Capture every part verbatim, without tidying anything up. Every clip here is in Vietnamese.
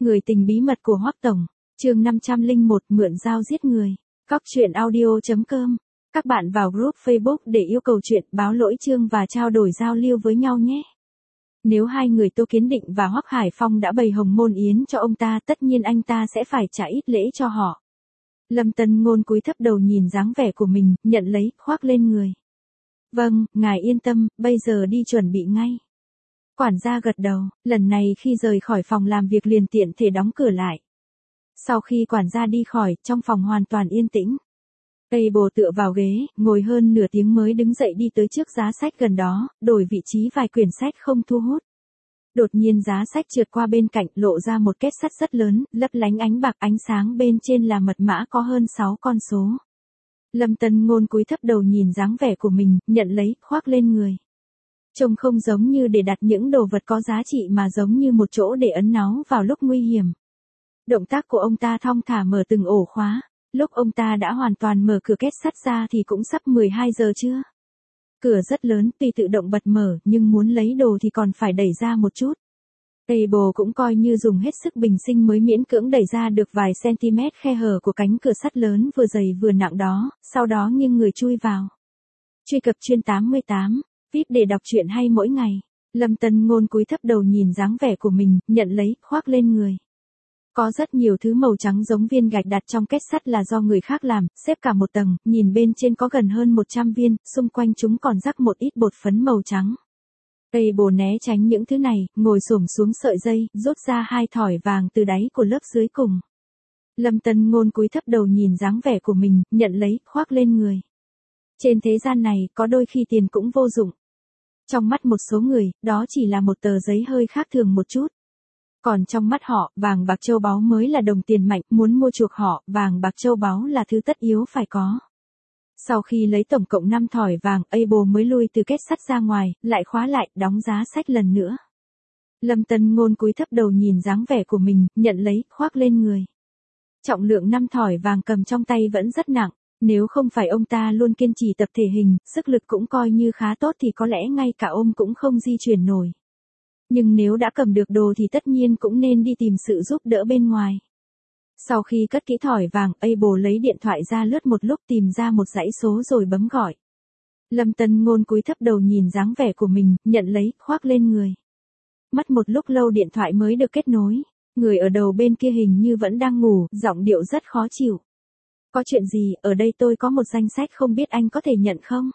Người tình bí mật của Hoắc Tổng, chương năm trăm lẻ một mượn dao giết người. Cóc truyện audio chấm com. Các bạn vào group Facebook để yêu cầu chuyện, báo lỗi chương và trao đổi giao lưu với nhau nhé. Nếu hai người Tô Kiến Định và Hoắc Hải Phong đã bày hồng môn yến cho ông ta, tất nhiên anh ta sẽ phải trả ít lễ cho họ. Lâm Tân Ngôn cúi thấp đầu nhìn dáng vẻ của mình, nhận lấy, khoác lên người. Vâng, ngài yên tâm, bây giờ đi chuẩn bị ngay. Quản gia gật đầu, lần này khi rời khỏi phòng làm việc liền tiện thể đóng cửa lại. Sau khi quản gia đi khỏi, trong phòng hoàn toàn yên tĩnh. Tây Bồ tựa vào ghế, ngồi hơn nửa tiếng mới đứng dậy đi tới trước giá sách gần đó, đổi vị trí vài quyển sách không thu hút. Đột nhiên giá sách trượt qua bên cạnh, lộ ra một kết sắt rất lớn, lấp lánh ánh bạc, ánh sáng bên trên là mật mã có hơn sáu con số. Lâm Tân Ngôn cúi thấp đầu nhìn dáng vẻ của mình, nhận lấy, khoác lên người. Trông không giống như để đặt những đồ vật có giá trị mà giống như một chỗ để ấn náu vào lúc nguy hiểm. Động tác của ông ta thong thả mở từng ổ khóa. Lúc ông ta đã hoàn toàn mở cửa kết sắt ra thì cũng sắp mười hai giờ trưa. Cửa rất lớn, tuy tự động bật mở, nhưng muốn lấy đồ thì còn phải đẩy ra một chút. Table cũng coi như dùng hết sức bình sinh mới miễn cưỡng đẩy ra được vài cm khe hở của cánh cửa sắt lớn vừa dày vừa nặng đó, sau đó nghiêng người chui vào. Truy cập chuyên tám mươi tám, vê i pê để đọc truyện hay mỗi ngày. Lâm Tân Ngôn cúi thấp đầu nhìn dáng vẻ của mình, nhận lấy, khoác lên người. Có rất nhiều thứ màu trắng giống viên gạch đặt trong kết sắt là do người khác làm, xếp cả một tầng, nhìn bên trên có gần hơn một trăm viên, xung quanh chúng còn rắc một ít bột phấn màu trắng. Tây Bồ né tránh những thứ này, ngồi xổm xuống sợi dây, rút ra hai thỏi vàng từ đáy của lớp dưới cùng. Lâm Tân Ngôn cúi thấp đầu nhìn dáng vẻ của mình, nhận lấy, khoác lên người. Trên thế gian này, có đôi khi tiền cũng vô dụng. Trong mắt một số người, đó chỉ là một tờ giấy hơi khác thường một chút. Còn trong mắt họ, vàng bạc châu báu mới là đồng tiền mạnh, muốn mua chuộc họ, vàng bạc châu báu là thứ tất yếu phải có. Sau khi lấy tổng cộng năm thỏi vàng, Able mới lui từ kết sắt ra ngoài, lại khóa lại, đóng giá sách lần nữa. Lâm Tân Ngôn cúi thấp đầu nhìn dáng vẻ của mình, nhận lấy, khoác lên người. Trọng lượng năm thỏi vàng cầm trong tay vẫn rất nặng, nếu không phải ông ta luôn kiên trì tập thể hình, sức lực cũng coi như khá tốt thì có lẽ ngay cả ôm cũng không di chuyển nổi. Nhưng nếu đã cầm được đồ thì tất nhiên cũng nên đi tìm sự giúp đỡ bên ngoài. Sau khi cất kỹ thỏi vàng, Able lấy điện thoại ra lướt một lúc tìm ra một dãy số rồi bấm gọi. Lâm Tân Ngôn cúi thấp đầu nhìn dáng vẻ của mình, nhận lấy, khoác lên người. Mất một lúc lâu điện thoại mới được kết nối. Người ở đầu bên kia hình như vẫn đang ngủ, giọng điệu rất khó chịu. Có chuyện gì, ở đây tôi có một danh sách không biết anh có thể nhận không?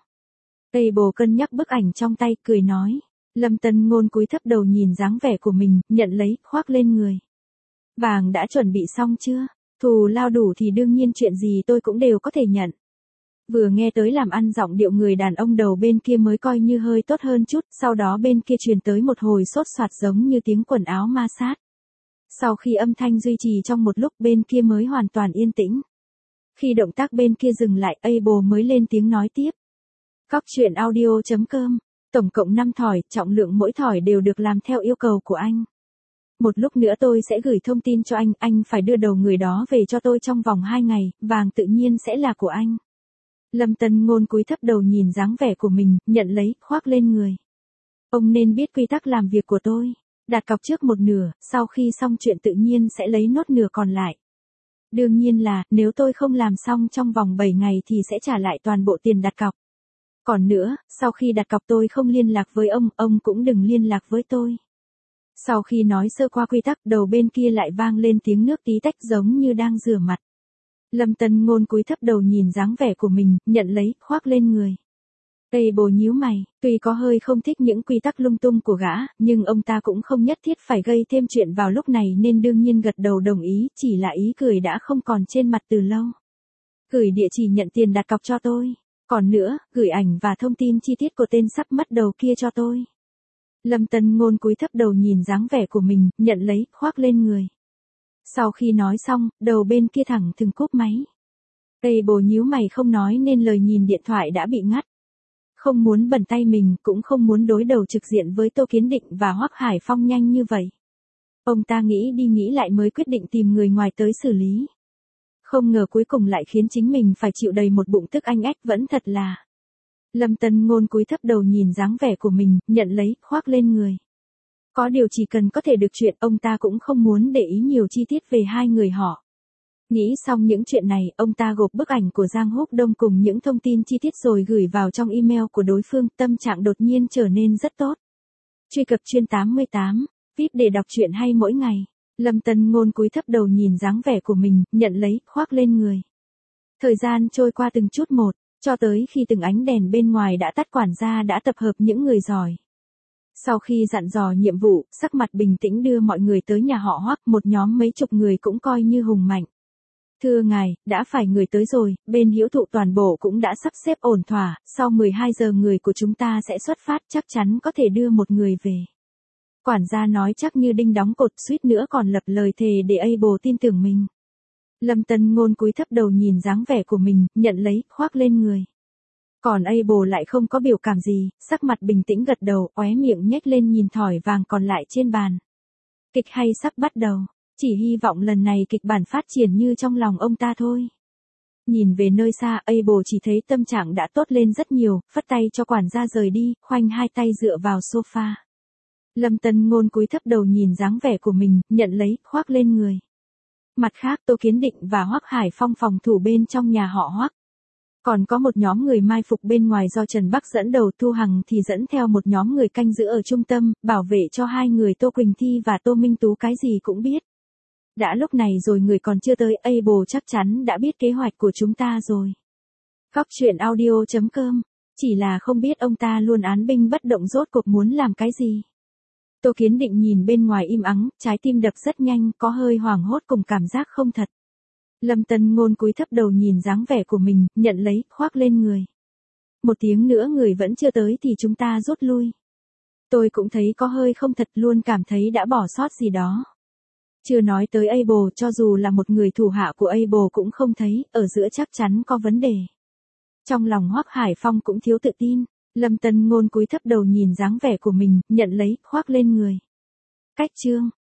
Able cân nhắc bức ảnh trong tay, cười nói. Lâm Tân Ngôn cúi thấp đầu nhìn dáng vẻ của mình, nhận lấy, khoác lên người. Vàng đã chuẩn bị xong chưa? Thù lao đủ thì đương nhiên chuyện gì tôi cũng đều có thể nhận. Vừa nghe tới làm ăn giọng điệu người đàn ông đầu bên kia mới coi như hơi tốt hơn chút, sau đó bên kia truyền tới một hồi sốt soạt giống như tiếng quần áo ma sát. Sau khi âm thanh duy trì trong một lúc bên kia mới hoàn toàn yên tĩnh. Khi động tác bên kia dừng lại, Able mới lên tiếng nói tiếp. Cóc truyện audio chấm com. Tổng cộng năm thỏi, trọng lượng mỗi thỏi đều được làm theo yêu cầu của anh. Một lúc nữa tôi sẽ gửi thông tin cho anh, anh phải đưa đầu người đó về cho tôi trong vòng hai ngày, vàng tự nhiên sẽ là của anh. Lâm Tân Ngôn cúi thấp đầu nhìn dáng vẻ của mình, nhận lấy, khoác lên người. Ông nên biết quy tắc làm việc của tôi. Đặt cọc trước một nửa, sau khi xong chuyện tự nhiên sẽ lấy nốt nửa còn lại. Đương nhiên là, nếu tôi không làm xong trong vòng bảy ngày thì sẽ trả lại toàn bộ tiền đặt cọc. Còn nữa, sau khi đặt cọc tôi không liên lạc với ông, ông cũng đừng liên lạc với tôi. Sau khi nói sơ qua quy tắc, đầu bên kia lại vang lên tiếng nước tí tách giống như đang rửa mặt. Lâm Tân Ngôn cúi thấp đầu nhìn dáng vẻ của mình, nhận lấy, khoác lên người. Able nhíu mày, tuy có hơi không thích những quy tắc lung tung của gã, nhưng ông ta cũng không nhất thiết phải gây thêm chuyện vào lúc này nên đương nhiên gật đầu đồng ý, chỉ là ý cười đã không còn trên mặt từ lâu. Gửi địa chỉ nhận tiền đặt cọc cho tôi. Còn nữa, gửi ảnh và thông tin chi tiết của tên sắp mất đầu kia cho tôi. Lâm Tân Ngôn cúi thấp đầu nhìn dáng vẻ của mình, nhận lấy, khoác lên người. Sau khi nói xong, đầu bên kia thẳng thừng cúp máy. Able nhíu mày không nói nên lời nhìn điện thoại đã bị ngắt. Không muốn bẩn tay mình, cũng không muốn đối đầu trực diện với Tô Kiến Định và Hoắc Hải Phong nhanh như vậy. Ông ta nghĩ đi nghĩ lại mới quyết định tìm người ngoài tới xử lý. Không ngờ cuối cùng lại khiến chính mình phải chịu đầy một bụng tức anh ách, vẫn thật là. Lâm Tân Ngôn cúi thấp đầu nhìn dáng vẻ của mình, nhận lấy, khoác lên người. Có điều chỉ cần có thể được chuyện, ông ta cũng không muốn để ý nhiều chi tiết về hai người họ. Nghĩ xong những chuyện này, ông ta gộp bức ảnh của Giang Húc Đông cùng những thông tin chi tiết rồi gửi vào trong email của đối phương, tâm trạng đột nhiên trở nên rất tốt. Truy cập chuyên tám mươi tám, vê i pê để đọc truyện hay mỗi ngày. Lâm Tân Ngôn cúi thấp đầu nhìn dáng vẻ của mình, nhận lấy, khoác lên người. Thời gian trôi qua từng chút một, cho tới khi từng ánh đèn bên ngoài đã tắt, quản gia đã tập hợp những người giỏi. Sau khi dặn dò nhiệm vụ, sắc mặt bình tĩnh đưa mọi người tới nhà họ Hoắc, một nhóm mấy chục người cũng coi như hùng mạnh. Thưa ngài, đã phải người tới rồi, bên Hữu Thụ toàn bộ cũng đã sắp xếp ổn thỏa, sau mười hai giờ người của chúng ta sẽ xuất phát, chắc chắn có thể đưa một người về. Quản gia nói chắc như đinh đóng cột, suýt nữa còn lập lời thề để Able tin tưởng mình. Lâm Tân Ngôn cúi thấp đầu nhìn dáng vẻ của mình, nhận lấy, khoác lên người. Còn Able lại không có biểu cảm gì, sắc mặt bình tĩnh gật đầu, óe miệng nhếch lên nhìn thỏi vàng còn lại trên bàn. Kịch hay sắp bắt đầu, chỉ hy vọng lần này kịch bản phát triển như trong lòng ông ta thôi. Nhìn về nơi xa, Able chỉ thấy tâm trạng đã tốt lên rất nhiều, phất tay cho quản gia rời đi, khoanh hai tay dựa vào sofa. Lâm Tân Ngôn cúi thấp đầu nhìn dáng vẻ của mình, nhận lấy, khoác lên người. Mặt khác, Tô Kiến Định và Hoắc Hải Phong phòng thủ bên trong nhà họ Hoắc. Còn có một nhóm người mai phục bên ngoài do Trần Bắc dẫn đầu, Thu Hằng thì dẫn theo một nhóm người canh giữ ở trung tâm, bảo vệ cho hai người Tô Quỳnh Thi và Tô Minh Tú cái gì cũng biết. Đã lúc này rồi người còn chưa tới, Able chắc chắn đã biết kế hoạch của chúng ta rồi. Góc truyện audio chấm com, chỉ là không biết ông ta luôn án binh bất động rốt cuộc muốn làm cái gì. Tô Kiến Định nhìn bên ngoài im ắng, trái tim đập rất nhanh, có hơi hoảng hốt cùng cảm giác không thật. Lâm Tân Ngôn cúi thấp đầu nhìn dáng vẻ của mình, nhận lấy, khoác lên người. Một tiếng nữa người vẫn chưa tới thì chúng ta rút lui. Tôi cũng thấy có hơi không thật, luôn cảm thấy đã bỏ sót gì đó. Chưa nói tới Able, cho dù là một người thủ hạ của Able cũng không thấy, ở giữa chắc chắn có vấn đề. Trong lòng Hoắc Hải Phong cũng thiếu tự tin. Lâm Tân Ngôn cúi thấp đầu nhìn dáng vẻ của mình, nhận lấy, khoác lên người. Cách chương